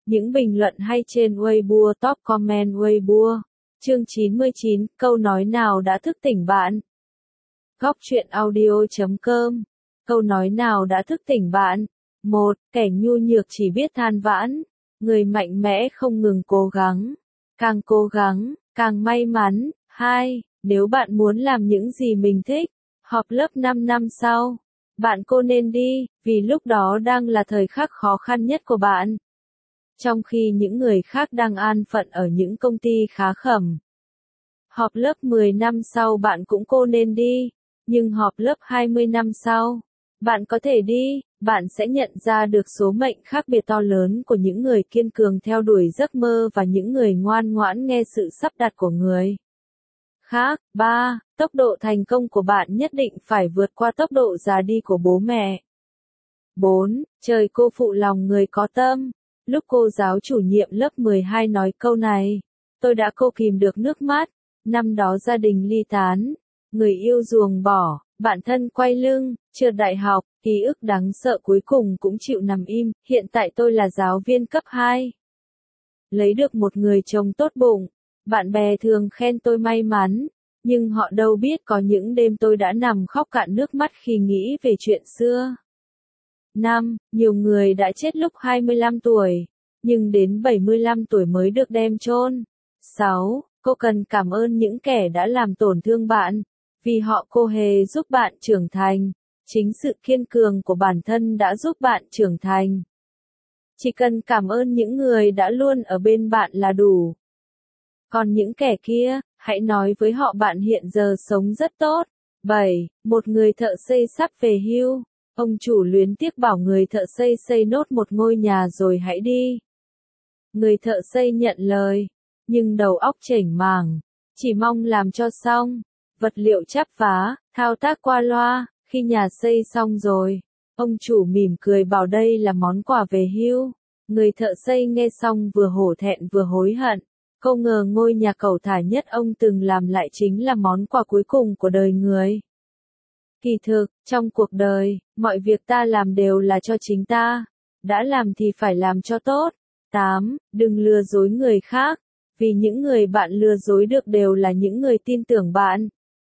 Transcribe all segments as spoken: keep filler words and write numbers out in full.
những bình luận hay trên Weibo, top comment Weibo. Chương chín mươi chín, câu nói nào đã thức tỉnh bạn? Góc truyện audio chấm com. Câu nói nào đã thức tỉnh bạn? một. Kẻ nhu nhược chỉ biết than vãn. Người mạnh mẽ không ngừng cố gắng. Càng cố gắng, càng may mắn. hai. Nếu bạn muốn làm những gì mình thích, họp lớp năm năm sau, bạn cô nên đi, vì lúc đó đang là thời khắc khó khăn nhất của bạn. Trong khi những người khác đang an phận ở những công ty khá khẩm. Họp lớp mười năm sau bạn cũng cô nên đi, nhưng họp lớp hai mươi năm sau, bạn có thể đi, bạn sẽ nhận ra được số mệnh khác biệt to lớn của những người kiên cường theo đuổi giấc mơ và những người ngoan ngoãn nghe sự sắp đặt của người khác. ba. Tốc độ thành công của bạn nhất định phải vượt qua tốc độ già đi của bố mẹ. bốn. Trời cô phụ lòng người có tâm. Lúc cô giáo chủ nhiệm lớp mười hai nói câu này, tôi đã cô kìm được nước mắt. Năm đó gia đình ly tán, người yêu ruồng bỏ, bạn thân quay lưng, trượt đại học, ký ức đáng sợ cuối cùng cũng chịu nằm im. Hiện tại tôi là giáo viên cấp hai. Lấy được một người chồng tốt bụng, bạn bè thường khen tôi may mắn, nhưng họ đâu biết có những đêm tôi đã nằm khóc cạn nước mắt khi nghĩ về chuyện xưa. năm. Nhiều người đã chết lúc hai mươi lăm tuổi, nhưng đến bảy mươi lăm tuổi mới được đem chôn. sáu. Cô cần cảm ơn những kẻ đã làm tổn thương bạn, vì họ cô hề giúp bạn trưởng thành. Chính sự kiên cường của bản thân đã giúp bạn trưởng thành. Chỉ cần cảm ơn những người đã luôn ở bên bạn là đủ. Còn những kẻ kia, hãy nói với họ bạn hiện giờ sống rất tốt. bảy. Một người thợ xây sắp về hưu. Ông chủ luyến tiếc bảo người thợ xây xây nốt một ngôi nhà rồi hãy đi. Người thợ xây nhận lời, nhưng đầu óc chểnh mảng, chỉ mong làm cho xong. Vật liệu chắp vá, thao tác qua loa. Khi nhà xây xong rồi, ông chủ mỉm cười bảo đây là món quà về hưu. Người thợ xây nghe xong vừa hổ thẹn vừa hối hận. Không ngờ ngôi nhà cầu thả nhất ông từng làm lại chính là món quà cuối cùng của đời người. Kỳ thực, trong cuộc đời, mọi việc ta làm đều là cho chính ta. Đã làm thì phải làm cho tốt. tám. Đừng lừa dối người khác, vì những người bạn lừa dối được đều là những người tin tưởng bạn.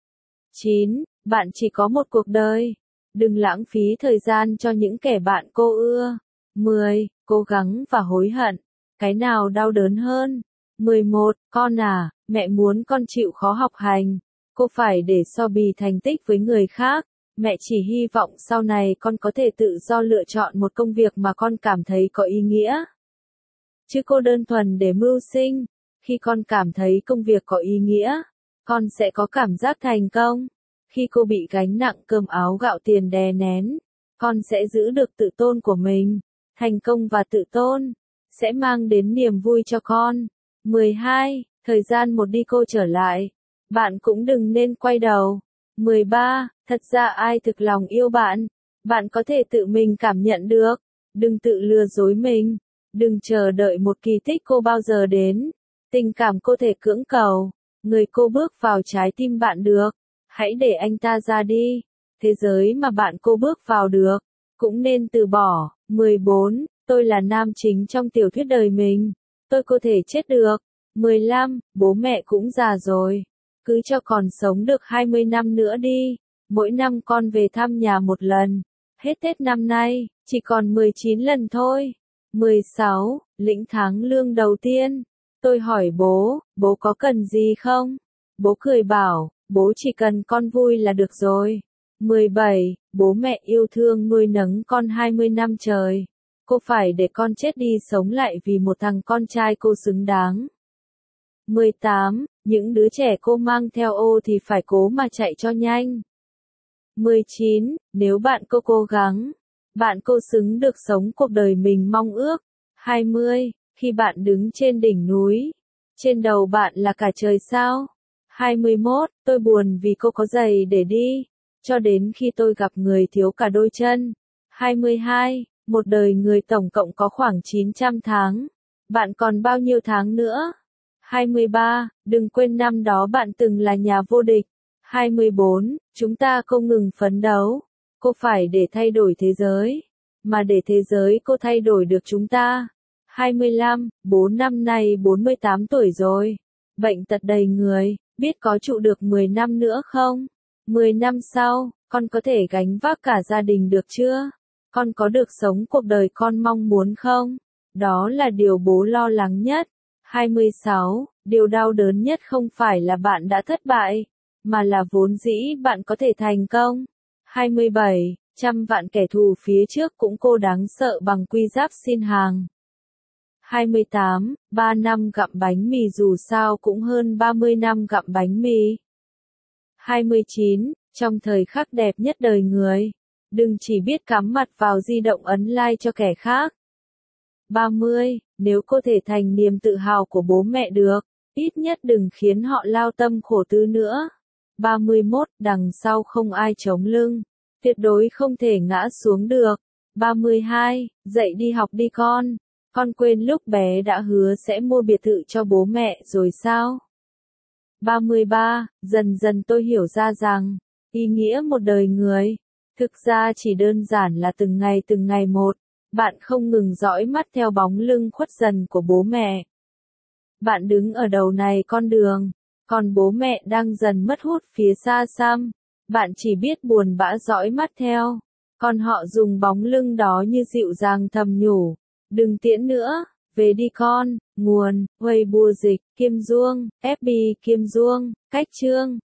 chín. Bạn chỉ có một cuộc đời. Đừng lãng phí thời gian cho những kẻ bạn cô ưa. mười. Cố gắng và hối hận. Cái nào đau đớn hơn? mười một. Con à, mẹ muốn con chịu khó học hành. Cô phải để so bì thành tích với người khác. Mẹ chỉ hy vọng sau này con có thể tự do lựa chọn một công việc mà con cảm thấy có ý nghĩa. Chứ cô đơn thuần để mưu sinh. Khi con cảm thấy công việc có ý nghĩa, con sẽ có cảm giác thành công. Khi cô bị gánh nặng cơm áo gạo tiền đè nén, con sẽ giữ được tự tôn của mình. Thành công và tự tôn sẽ mang đến niềm vui cho con. mười hai. Thời gian một đi cô trở lại. Bạn cũng đừng nên quay đầu. mười ba. Thật ra ai thực lòng yêu bạn, bạn có thể tự mình cảm nhận được. Đừng tự lừa dối mình. Đừng chờ đợi một kỳ tích cô bao giờ đến. Tình cảm cô thể cưỡng cầu. Người cô bước vào trái tim bạn được. Hãy để anh ta ra đi. Thế giới mà bạn cô bước vào được, cũng nên từ bỏ. mười bốn. Tôi là nam chính trong tiểu thuyết đời mình. Tôi có thể chết được. mười lăm. Bố mẹ cũng già rồi. Cứ cho còn sống được hai mươi năm nữa đi. Mỗi năm con về thăm nhà một lần. Hết Tết năm nay, chỉ còn mười chín lần thôi. mười sáu. Lĩnh tháng lương đầu tiên. Tôi hỏi bố, bố có cần gì không? Bố cười bảo, bố chỉ cần con vui là được rồi. mười bảy. Bố mẹ yêu thương nuôi nấng con hai mươi năm trời. Cô phải để con chết đi sống lại vì một thằng con trai cô xứng đáng. mười tám. Những đứa trẻ cô mang theo ô thì phải cố mà chạy cho nhanh. mười chín. Nếu bạn cô cố gắng, bạn cô xứng được sống cuộc đời mình mong ước. hai mươi. Khi bạn đứng trên đỉnh núi, trên đầu bạn là cả trời sao. hai mươi mốt. Tôi buồn vì cô có giày để đi, cho đến khi tôi gặp người thiếu cả đôi chân. hai mươi hai. Một đời người tổng cộng có khoảng chín trăm tháng. Bạn còn bao nhiêu tháng nữa? hai mươi ba. Đừng quên năm đó bạn từng là nhà vô địch. hai mươi bốn. Chúng ta không ngừng phấn đấu. Cô phải để thay đổi thế giới, mà để thế giới cô thay đổi được chúng ta. hai mươi lăm, bốn năm nay bốn mươi tám tuổi rồi. Bệnh tật đầy người, biết có trụ được mười năm nữa không? mười năm sau, con có thể gánh vác cả gia đình được chưa? Con có được sống cuộc đời con mong muốn không? Đó là điều bố lo lắng nhất. hai mươi sáu, điều đau đớn nhất không phải là bạn đã thất bại, mà là vốn dĩ bạn có thể thành công. hai mươi bảy, trăm vạn kẻ thù phía trước cũng cô đáng sợ bằng quy giáp xin hàng. hai mươi tám, ba năm gặm bánh mì dù sao cũng hơn ba mươi năm gặm bánh mì. hai mươi chín, trong thời khắc đẹp nhất đời người, đừng chỉ biết cắm mặt vào di động ấn like cho kẻ khác. ba mươi, nếu cô thể thành niềm tự hào của bố mẹ được, ít nhất đừng khiến họ lao tâm khổ tư nữa. ba mươi mốt, đằng sau không ai chống lưng, tuyệt đối không thể ngã xuống được. ba mươi hai, dậy đi học đi con. Con quên lúc bé đã hứa sẽ mua biệt thự cho bố mẹ rồi sao? ba mươi ba, dần dần tôi hiểu ra rằng, ý nghĩa một đời người, thực ra chỉ đơn giản là từng ngày từng ngày một, bạn không ngừng dõi mắt theo bóng lưng khuất dần của bố mẹ. Bạn đứng ở đầu này con đường, còn bố mẹ đang dần mất hút phía xa xăm, bạn chỉ biết buồn bã dõi mắt theo, còn họ dùng bóng lưng đó như dịu dàng thầm nhủ, đừng tiễn nữa, về đi con. Nguồn, Weibo dịch, Kim Duong, ép bê Kim Duong, cách chương.